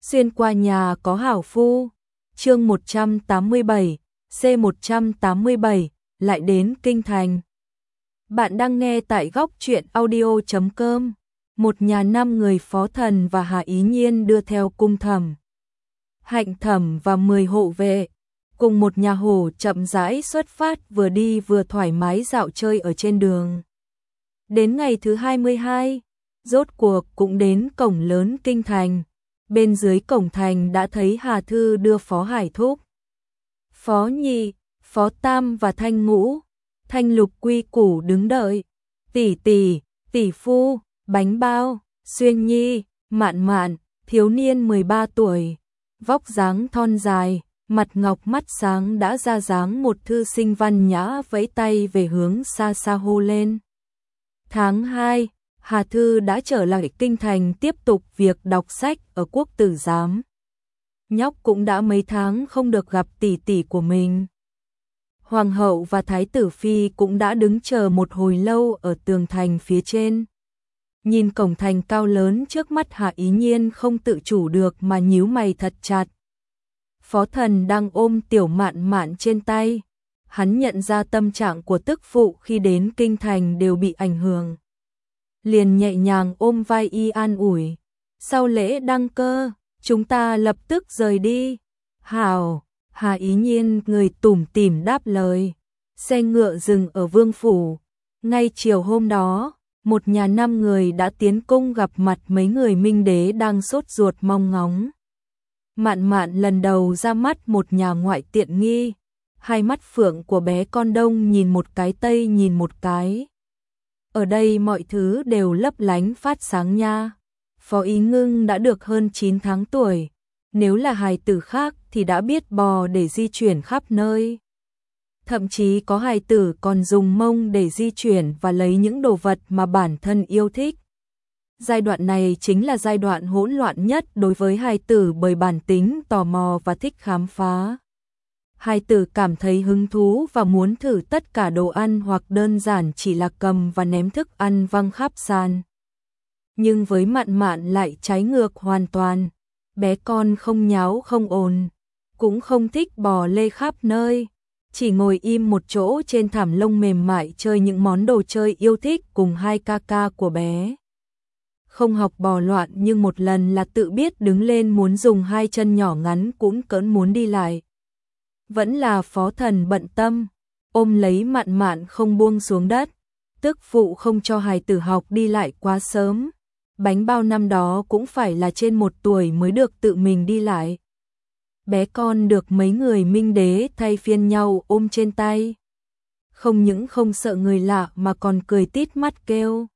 Xuyên qua nhà có hảo phu. Chương 187, C187, lại đến kinh thành. Bạn đang nghe tại góc truyện audio.com. Một nhà 5 người Phó Thần và Hà Ý Nhiên đưa theo cung Thẩm Hạnh Thẩm và 10 hộ vệ, cùng một nhà hổ chậm rãi xuất phát, vừa đi vừa thoải mái dạo chơi ở trên đường. Đến ngày thứ 22, rốt cuộc cũng đến cổng lớn kinh thành. Bên dưới cổng thành đã thấy Hà Thư đưa Phó Hải Thúc, Phó Nhị, Phó Tam và Thanh Ngũ, Thanh Lục quy củ đứng đợi. Tỷ tỷ, tỷ phu, Bánh Bao, Xuyên Nhi, Mạn Mạn, thiếu niên 13 tuổi, vóc dáng thon dài, mặt ngọc mắt sáng đã ra dáng một thư sinh văn nhã, vẫy tay về hướng xa xa hô lên. Tháng 2, Hà Thư đã trở lại kinh thành tiếp tục việc đọc sách ở Quốc tử giám. Nhóc cũng đã mấy tháng không được gặp tỷ tỷ của mình. Hoàng hậu và thái tử phi cũng đã đứng chờ một hồi lâu ở tường thành phía trên. Nhìn cổng thành cao lớn trước mắt, Hà Ý Nhiên không tự chủ được mà nhíu mày thật chặt. Phó Thần đang ôm tiểu Mạn Mạn trên tay. Hắn nhận ra tâm trạng của tức phụ khi đến kinh thành đều bị ảnh hưởng, liền nhẹ nhàng ôm vai y an ủi. Sau lễ đăng cơ, chúng ta lập tức rời đi. Hảo, Hà Ý Nhiên người tủm tỉm đáp lời. Xe ngựa dừng ở vương phủ. Ngay chiều hôm đó, một nhà 5 người đã tiến cung gặp mặt mấy người minh đế đang sốt ruột mong ngóng. Mạn Mạn lần đầu ra mắt một nhà ngoại tiện nghi. Hai mắt phượng của bé con đông nhìn một cái tây nhìn một cái. Ở đây mọi thứ đều lấp lánh phát sáng nha. Phó Ý Ngưng đã được hơn 9 tháng tuổi. Nếu là hài tử khác thì đã biết bò để di chuyển khắp nơi. Thậm chí có hài tử còn dùng mông để di chuyển và lấy những đồ vật mà bản thân yêu thích. Giai đoạn này chính là giai đoạn hỗn loạn nhất đối với hài tử, bởi bản tính tò mò và thích khám phá. Hài tử cảm thấy hứng thú và muốn thử tất cả đồ ăn, hoặc đơn giản chỉ là cầm và ném thức ăn văng khắp sàn. Nhưng với Mạn Mạn lại trái ngược hoàn toàn. Bé con không nháo không ồn, cũng không thích bò lê khắp nơi, chỉ ngồi im một chỗ trên thảm lông mềm mại chơi những món đồ chơi yêu thích cùng hai ca ca của bé. Không học bò loạn, nhưng một lần là tự biết đứng lên, muốn dùng hai chân nhỏ ngắn cũng cỡn muốn đi lại. Vẫn là Phó Thần bận tâm, ôm lấy Mạn Mạn không buông xuống đất. Tức phụ không cho hài tử học đi lại quá sớm. Bánh Bao năm đó cũng phải là trên 1 tuổi mới được tự mình đi lại. Bé con được mấy người minh đế thay phiên nhau ôm trên tay. Không những không sợ người lạ mà còn cười tít mắt kêu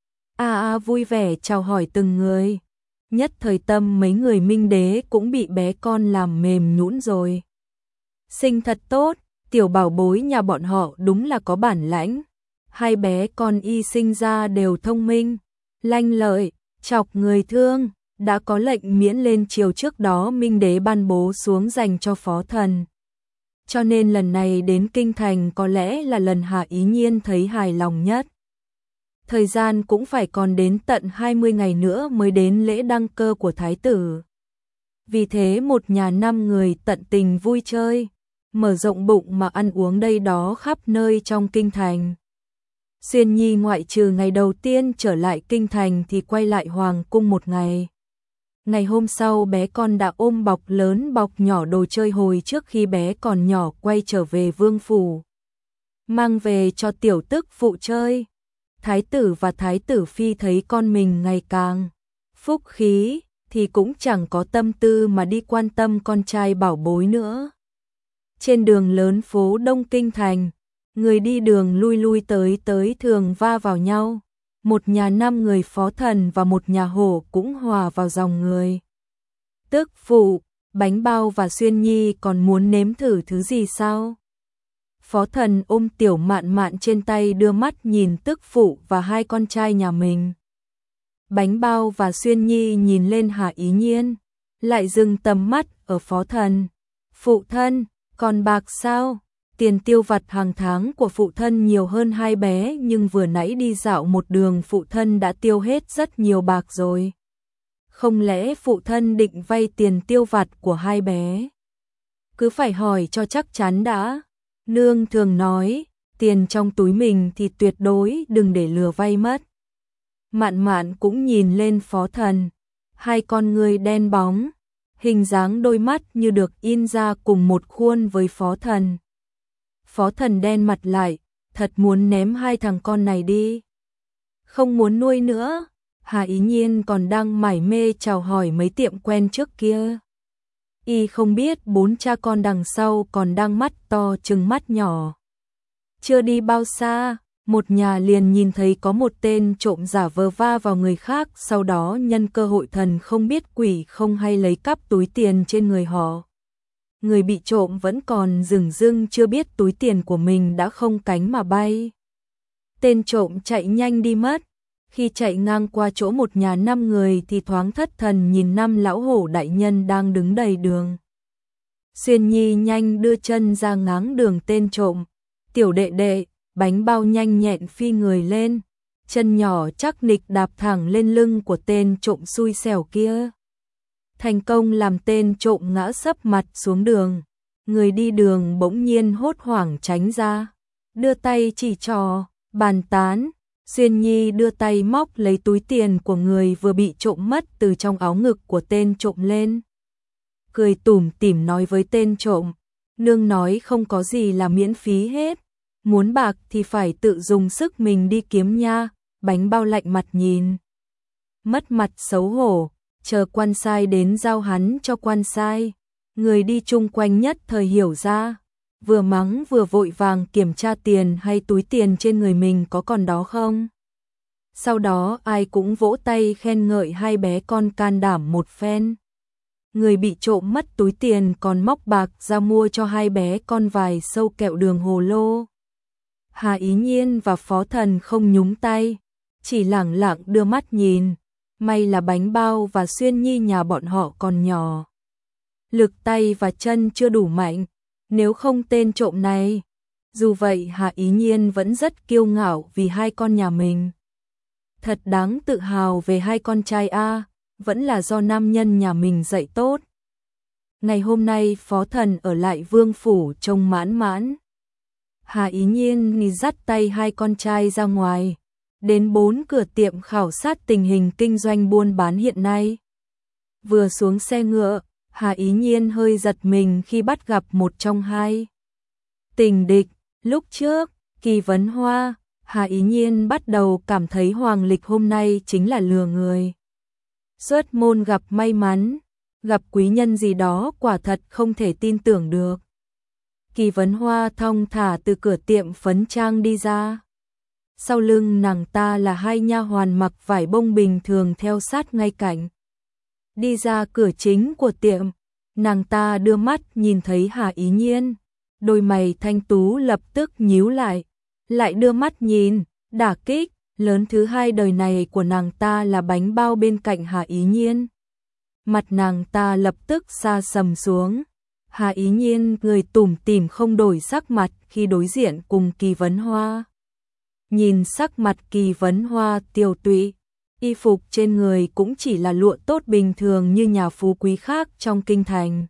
vui vẻ chào hỏi từng người. Nhất thời tâm mấy người minh đế cũng bị bé con làm mềm nhũn rồi. Sinh thật tốt, tiểu bảo bối nhà bọn họ đúng là có bản lãnh. Hai bé con y sinh ra đều thông minh, lanh lợi, chọc người thương. Đã có lệnh miễn lên triều trước đó minh đế ban bố xuống dành cho Phó Thần. Cho nên lần này đến kinh thành có lẽ là lần Hà Ý Nhiên thấy hài lòng nhất. Thời gian cũng phải còn đến tận 20 ngày nữa mới đến lễ đăng cơ của thái tử. Vì thế một nhà 5 người tận tình vui chơi, mở rộng bụng mà ăn uống đây đó khắp nơi trong kinh thành. Xuyên Nhi ngoại trừ ngày đầu tiên trở lại kinh thành thì quay lại hoàng cung một ngày. Ngày hôm sau bé con đã ôm bọc lớn bọc nhỏ đồ chơi hồi trước khi bé còn nhỏ quay trở về vương phủ, mang về cho tiểu tức phụ chơi. Thái tử và thái tử phi thấy con mình ngày càng phúc khí thì cũng chẳng có tâm tư mà đi quan tâm con trai bảo bối nữa. Trên đường lớn phố Đông kinh thành, người đi đường lui lui tới tới thường va vào nhau. Một nhà 5 người Phó Thần và một nhà hổ cũng hòa vào dòng người. Tức phụ, Bánh Bao và Xuyên Nhi còn muốn nếm thử thứ gì sao? Phó Thần ôm tiểu Mạn Mạn trên tay, đưa mắt nhìn tức phụ và hai con trai nhà mình. Bánh Bao và Xuyên Nhi nhìn lên Hà Ý Nhiên, lại dừng tầm mắt ở Phó Thần. Phụ thân, còn bạc sao? Tiền tiêu vặt hàng tháng của phụ thân nhiều hơn hai bé, nhưng vừa nãy đi dạo một đường phụ thân đã tiêu hết rất nhiều bạc rồi. Không lẽ phụ thân định vay tiền tiêu vặt của hai bé? Cứ phải hỏi cho chắc chắn đã. Nương thường nói, tiền trong túi mình thì tuyệt đối đừng để lừa vay mất. Mạn Mạn cũng nhìn lên Phó Thần, hai con người đen bóng, hình dáng đôi mắt như được in ra cùng một khuôn với Phó Thần. Phó Thần đen mặt lại, thật muốn ném hai thằng con này đi. Không muốn nuôi nữa. Hà Ý Nhiên còn đang mải mê chào hỏi mấy tiệm quen trước kia. Y không biết bốn cha con đằng sau còn đang mắt to trừng mắt nhỏ. Chưa đi bao xa, một nhà liền nhìn thấy có một tên trộm giả vờ va vào người khác, sau đó nhân cơ hội thần không biết quỷ không hay lấy cắp túi tiền trên người họ. Người bị trộm vẫn còn dửng dưng chưa biết túi tiền của mình đã không cánh mà bay. Tên trộm chạy nhanh đi mất. Khi chạy ngang qua chỗ một nhà 5 người thì thoáng thất thần nhìn 5 lão hổ đại nhân đang đứng đầy đường. Xuyên Nhi nhanh đưa chân ra ngáng đường tên trộm. Tiểu đệ đệ, bánh bao nhanh nhẹn phi người lên. Chân nhỏ chắc nịch đạp thẳng lên lưng của tên trộm xui xẻo kia. Thành công làm tên trộm ngã sấp mặt xuống đường. Người đi đường bỗng nhiên hốt hoảng tránh ra. Đưa tay chỉ trò, bàn tán. Xuyên Nhi đưa tay móc lấy túi tiền của người vừa bị trộm mất từ trong áo ngực của tên trộm lên. Cười tủm tỉm nói với tên trộm, nương nói không có gì là miễn phí hết. Muốn bạc thì phải tự dùng sức mình đi kiếm nha. Bánh bao lạnh mặt nhìn. Mất mặt xấu hổ, chờ quan sai đến giao hắn cho quan sai. Người đi chung quanh nhất thời hiểu ra. Vừa mắng vừa vội vàng kiểm tra tiền hay túi tiền trên người mình có còn đó không. Sau đó ai cũng vỗ tay khen ngợi hai bé con can đảm một phen. Người bị trộm mất túi tiền còn móc bạc ra mua cho hai bé con vài sâu kẹo đường hồ lô. Hà Ý Nhiên và Phó Thần không nhúng tay, chỉ lẳng lặng đưa mắt nhìn. May là bánh bao và Xuyên Nhi nhà bọn họ còn nhỏ. Lực tay và chân chưa đủ mạnh. Nếu không tên trộm này. Dù vậy Hạ Ý Nhiên vẫn rất kiêu ngạo vì hai con nhà mình. Thật đáng tự hào về hai con trai a, vẫn là do nam nhân nhà mình dạy tốt. Ngày hôm nay Phó Thần ở lại Vương phủ trông mãn mãn. Hạ Ý Nhiên dắt tay hai con trai ra ngoài, đến 4 cửa tiệm khảo sát tình hình kinh doanh buôn bán hiện nay. Vừa xuống xe ngựa, Hà Ý Nhiên hơi giật mình khi bắt gặp một trong hai tình địch. Lúc trước, Kỳ Vấn Hoa, Hà Ý Nhiên bắt đầu cảm thấy Hoàng Lịch hôm nay chính là lừa người. Xuất môn gặp may mắn, gặp quý nhân gì đó quả thật không thể tin tưởng được. Kỳ Vấn Hoa thong thả từ cửa tiệm phấn trang đi ra. Sau lưng nàng ta là hai nha hoàn mặc vải bông bình thường theo sát ngay cạnh. Đi ra cửa chính của tiệm, nàng ta đưa mắt nhìn thấy Hà Ý Nhiên, đôi mày thanh tú lập tức nhíu lại đưa mắt nhìn, đả kích lớn thứ hai đời này của nàng ta là bánh bao bên cạnh Hà Ý Nhiên. Mặt nàng ta lập tức sa sầm xuống. Hà Ý Nhiên người tủm tỉm không đổi sắc mặt khi đối diện cùng Kỳ Vấn Hoa. Nhìn sắc mặt Kỳ Vấn Hoa tiều tụy, y phục trên người cũng chỉ là lụa tốt bình thường như nhà phú quý khác trong kinh thành.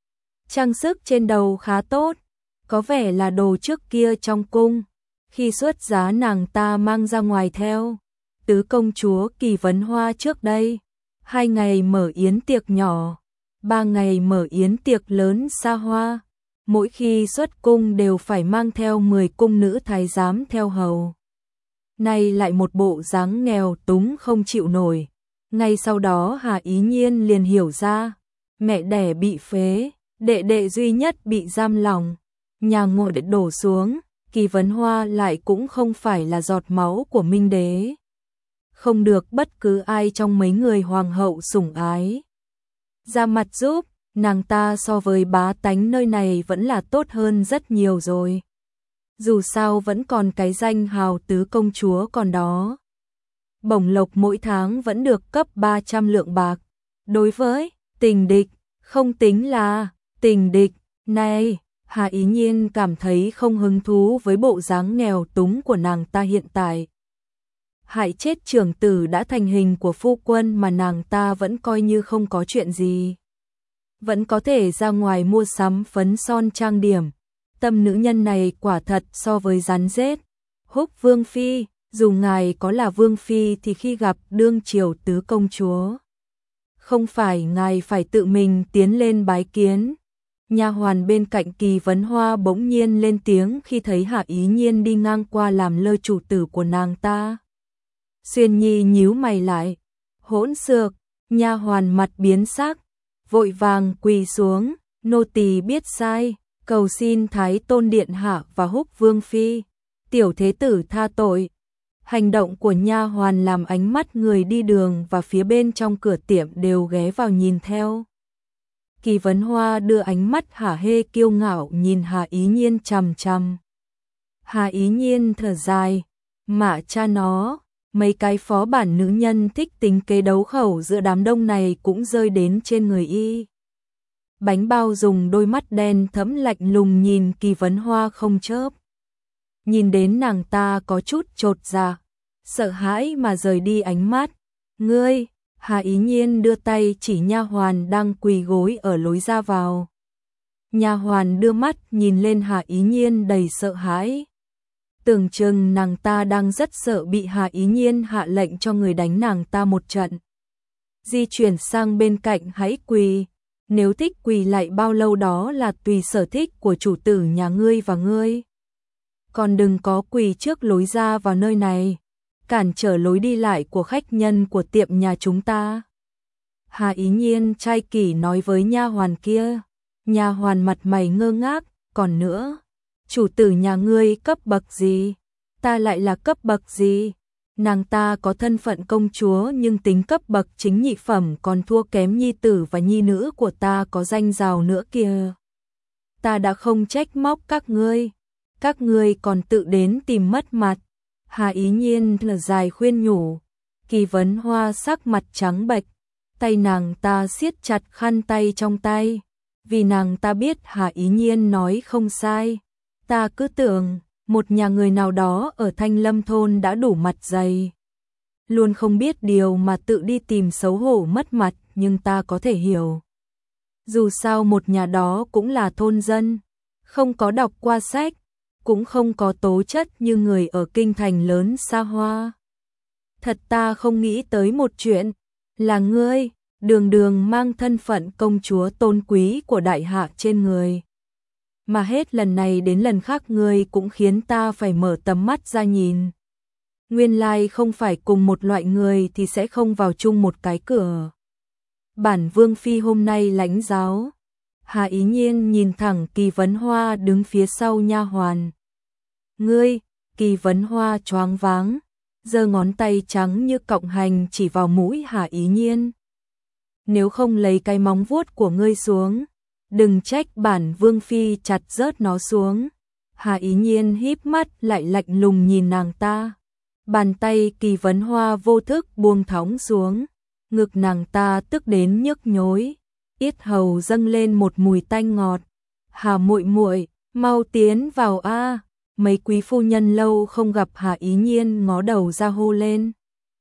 Trang sức trên đầu khá tốt, có vẻ là đồ trước kia trong cung, khi xuất giá nàng ta mang ra ngoài theo. Tứ công chúa Kỳ Vấn Hoa trước đây, 2 ngày mở yến tiệc nhỏ, 3 ngày mở yến tiệc lớn xa hoa. Mỗi khi xuất cung đều phải mang theo 10 cung nữ thái giám theo hầu. Nay lại một bộ dáng nghèo túng không chịu nổi. Ngay sau đó Hà Ý Nhiên liền hiểu ra, mẹ đẻ bị phế, đệ đệ duy nhất bị giam lỏng, nhà ngội đổ xuống, Kỳ Vấn Hoa lại cũng không phải là giọt máu của Minh Đế. Không được bất cứ ai trong mấy người hoàng hậu sủng ái ra mặt giúp, nàng ta so với bá tánh nơi này vẫn là tốt hơn rất nhiều rồi. Dù sao vẫn còn cái danh hào tứ công chúa còn đó. Bổng lộc mỗi tháng vẫn được cấp 300 lượng bạc. Đối với tình địch, không tính là tình địch, này, Hà Ý Nhiên cảm thấy không hứng thú với bộ dáng nghèo túng của nàng ta hiện tại. hại chết trưởng tử đã thành hình của phu quân mà nàng ta vẫn coi như không có chuyện gì. Vẫn có thể ra ngoài mua sắm phấn son trang điểm. Tâm nữ nhân này quả thật so với rắn rết. Húc Vương Phi, dù ngài có là Vương Phi thì khi gặp đương triều tứ công chúa, không phải ngài phải tự mình tiến lên bái kiến. Nha hoàn bên cạnh Kỳ Vấn Hoa bỗng nhiên lên tiếng khi thấy Hạ Ý Nhiên đi ngang qua làm lơ chủ tử của nàng ta. Xuyên Nhi nhíu mày lại, hỗn xược. Nha hoàn mặt biến sắc, vội vàng quỳ xuống, nô tỳ biết sai, cầu xin Thái Tôn điện hạ và Húc Vương Phi, tiểu thế tử tha tội. Hành động của nha hoàn làm ánh mắt người đi đường và phía bên trong cửa tiệm đều ghé vào nhìn theo. Kỳ Vấn Hoa đưa ánh mắt hả hê kiêu ngạo nhìn Hạ Ý Nhiên chằm chằm. Hạ Ý Nhiên thở dài, mạ cha nó, mấy cái phó bản nữ nhân thích tính kế đấu khẩu giữa đám đông này cũng rơi đến trên người y. Bánh bao dùng đôi mắt đen thẫm lạnh lùng nhìn Kỳ Vấn Hoa không chớp. Nhìn đến nàng ta có chút chột dạ, sợ hãi mà rời đi ánh mắt. Ngươi, Hạ Ý Nhiên đưa tay chỉ nha hoàn đang quỳ gối ở lối ra vào. Nha hoàn đưa mắt nhìn lên Hạ Ý Nhiên đầy sợ hãi. Tưởng chừng nàng ta đang rất sợ bị Hạ Ý Nhiên hạ lệnh cho người đánh nàng ta một trận. Di chuyển sang bên cạnh hãy quỳ, nếu thích quỳ lại bao lâu đó là tùy sở thích của chủ tử nhà ngươi và ngươi. Còn đừng có quỳ trước lối ra vào nơi này, cản trở lối đi lại của khách nhân của tiệm nhà chúng ta. Hạ Ý Nhiên trai kỷ nói với nha hoàn kia. Nha hoàn mặt mày ngơ ngác, còn nữa, chủ tử nhà ngươi cấp bậc gì? Ta lại là cấp bậc gì? Nàng ta có thân phận công chúa nhưng tính cấp bậc chính nhị phẩm còn thua kém nhi tử và nhi nữ của ta có danh giàu nữa kìa. Ta đã không trách móc các ngươi còn tự đến tìm mất mặt. Hạ Ý Nhiên thở dài khuyên nhủ. Kỳ Vấn Hoa sắc mặt trắng bệch, tay nàng ta siết chặt khăn tay trong tay, vì nàng ta biết Hạ Ý Nhiên nói không sai. Ta cứ tưởng một nhà người nào đó ở Thanh Lâm thôn đã đủ mặt dày, luôn không biết điều mà tự đi tìm xấu hổ mất mặt, nhưng ta có thể hiểu. Dù sao một nhà đó cũng là thôn dân, không có đọc qua sách, cũng không có tố chất như người ở kinh thành lớn xa hoa. Thật ta không nghĩ tới một chuyện, là ngươi, đường đường mang thân phận công chúa tôn quý của đại hạ trên người. Mà hết lần này đến lần khác ngươi cũng khiến ta phải mở tầm mắt ra nhìn. Nguyên lai không phải cùng một loại người thì sẽ không vào chung một cái cửa. Bản Vương Phi hôm nay lãnh giáo. Hạ Ý Nhiên nhìn thẳng Kỳ Vấn Hoa đứng phía sau nha hoàn. Ngươi, Kỳ Vấn Hoa choáng váng, giơ ngón tay trắng như cọng hành chỉ vào mũi Hạ Ý Nhiên. Nếu không lấy cái móng vuốt của ngươi xuống, đừng trách bản Vương Phi chặt rớt nó xuống. Hạ Ý Nhiên híp mắt lại lạnh lùng nhìn nàng ta. Bàn tay Kỳ Vấn Hoa vô thức buông thõng xuống, ngực nàng ta tức đến nhức nhối, yết hầu dâng lên một mùi tanh ngọt. Hà muội muội, mau tiến vào a. Mấy quý phu nhân lâu không gặp Hạ Ý Nhiên ngó đầu ra hô lên.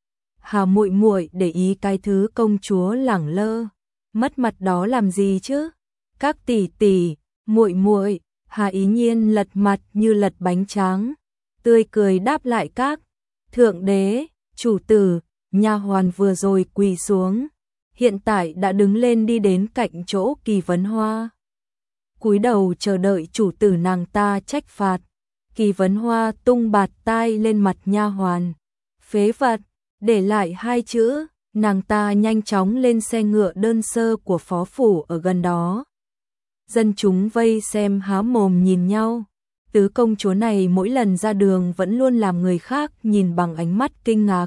Hà muội muội để ý cái thứ công chúa lẳng lơ, mất mặt đó làm gì chứ? Các tỷ tỷ, muội muội. Hạ Ý Nhiên lật mặt như lật bánh tráng, tươi cười đáp lại các. Thượng đế, chủ tử. Nha hoàn vừa rồi quỳ xuống, hiện tại đã đứng lên đi đến cạnh chỗ Kỳ Vấn Hoa, cúi đầu chờ đợi chủ tử nàng ta trách phạt. Kỳ Vấn Hoa tung bạt tai lên mặt nha hoàn. Phế vật, để lại hai chữ. Nàng ta nhanh chóng lên xe ngựa đơn sơ của phó phủ ở gần đó. Dân chúng vây xem há mồm nhìn nhau. Tứ công chúa này mỗi lần ra đường vẫn luôn làm người khác nhìn bằng ánh mắt kinh ngạc.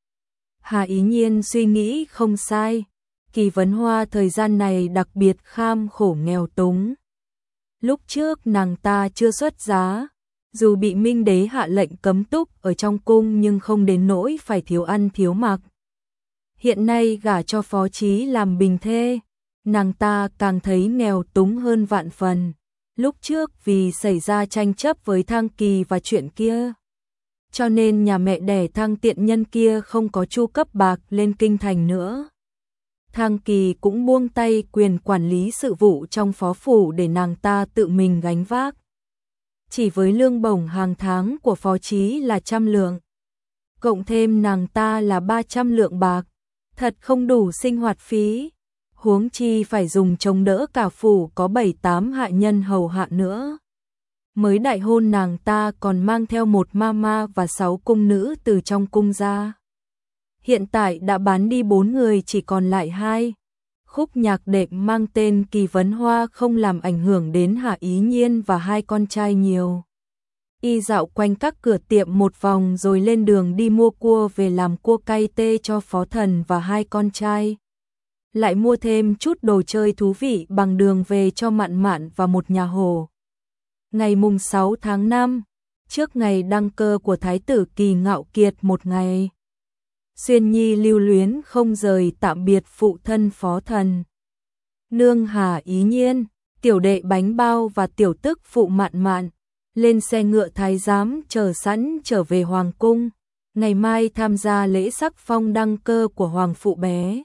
Hạ Ý Nhiên suy nghĩ không sai. Kỳ Vấn Hoa thời gian này đặc biệt kham khổ nghèo túng. Lúc trước nàng ta chưa xuất giá, dù bị Minh Đế hạ lệnh cấm túc ở trong cung nhưng không đến nỗi phải thiếu ăn thiếu mặc. Hiện nay gả cho Phó Chí làm bình thê, nàng ta càng thấy nghèo túng hơn vạn phần. Lúc trước vì xảy ra tranh chấp với Thang Kỳ và chuyện kia, cho nên nhà mẹ đẻ Thang tiện nhân kia không có chu cấp bạc lên kinh thành nữa. Thang Kỳ cũng buông tay quyền quản lý sự vụ trong phó phủ để nàng ta tự mình gánh vác. Chỉ với lương bổng hàng tháng của phó chí là 100 lượng, cộng thêm nàng ta là 300 lượng bạc, thật không đủ sinh hoạt phí, huống chi phải dùng chống đỡ cả phủ có 7-8 hạ nhân hầu hạ nữa. Mới đại hôn nàng ta còn mang theo một mama và 6 cung nữ từ trong cung ra. Hiện tại đã bán đi 4 người, chỉ còn lại 2. Khúc nhạc đệm mang tên Kỳ Vấn Hoa không làm ảnh hưởng đến Hạ Ý Nhiên và 2 con trai nhiều. Y dạo quanh các cửa tiệm một vòng rồi lên đường đi mua cua về làm cua cay tê cho Phó Thần và 2 con trai. Lại mua thêm chút đồ chơi thú vị bằng đường về cho Mạn Mạn và một nhà hồ. Ngày mùng 6 tháng 5, trước ngày đăng cơ của Thái tử Kỳ Ngạo Kiệt một ngày, Xuyên Nhi lưu luyến không rời tạm biệt phụ thân Phó Thần. Nương Hà Ý Nhiên, tiểu đệ Bánh Bao và tiểu tức phụ Mạn Mạn lên xe ngựa thái giám chờ sẵn trở về hoàng cung, ngày mai tham gia lễ sắc phong đăng cơ của hoàng phụ bé.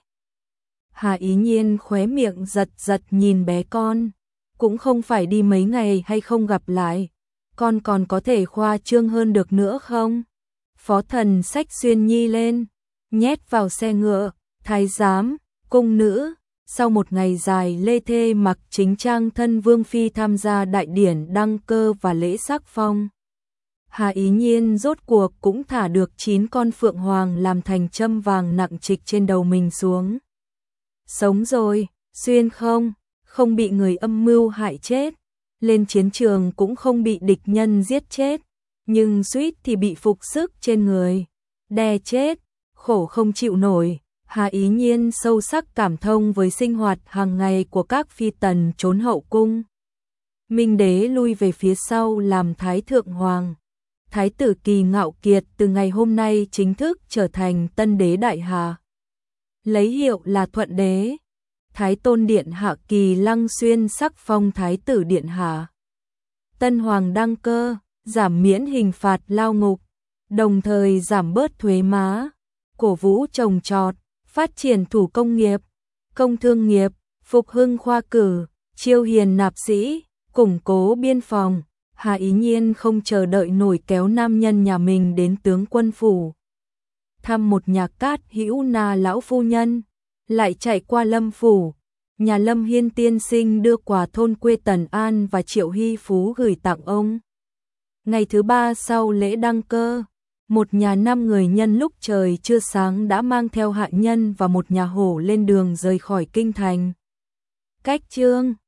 Hà Ý Nhiên khóe miệng giật giật nhìn bé con, cũng không phải đi mấy ngày hay không gặp lại, con còn có thể khoa trương hơn được nữa không? Phó Thần xách Xuyên Nhi lên, nhét vào xe ngựa, thái giám, cung nữ, sau một ngày dài lê thê mặc chính trang thân vương phi tham gia đại điển đăng cơ và lễ sắc phong. Hà Ý Nhiên rốt cuộc cũng thả được 9 con phượng hoàng làm thành châm vàng nặng trịch trên đầu mình xuống. Sống rồi, Xuyên không bị người âm mưu hại chết, lên chiến trường cũng không bị địch nhân giết chết, nhưng suýt thì bị phục sức trên người, đè chết, khổ không chịu nổi. Hà Ý Nhiên sâu sắc cảm thông với sinh hoạt hàng ngày của các phi tần trốn hậu cung. Minh đế lui về phía sau làm Thái Thượng Hoàng. Thái tử Kỳ Ngạo Kiệt từ ngày hôm nay chính thức trở thành tân đế Đại Hà, lấy hiệu là Thuận đế. Thái tôn điện hạ Kỳ Lăng Xuyên sắc phong Thái tử điện hạ. Tân hoàng đăng cơ, giảm miễn hình phạt lao ngục, đồng thời giảm bớt thuế má, cổ vũ trồng trọt, phát triển thủ công nghiệp, công thương nghiệp, phục hưng khoa cử, chiêu hiền nạp sĩ, củng cố biên phòng. Hà Ý Nhiên không chờ đợi nổi kéo nam nhân nhà mình đến tướng quân phủ, thăm một nhà Cát Hữu Na lão phu nhân, lại chạy qua Lâm phủ, nhà Lâm Hiên tiên sinh đưa quà thôn quê Tần An và Triệu Hy Phú gửi tặng ông. Ngày thứ 3 sau lễ đăng cơ, một nhà 5 người nhân lúc trời chưa sáng đã mang theo hạ nhân và một nhà hổ lên đường rời khỏi kinh thành. Cách chương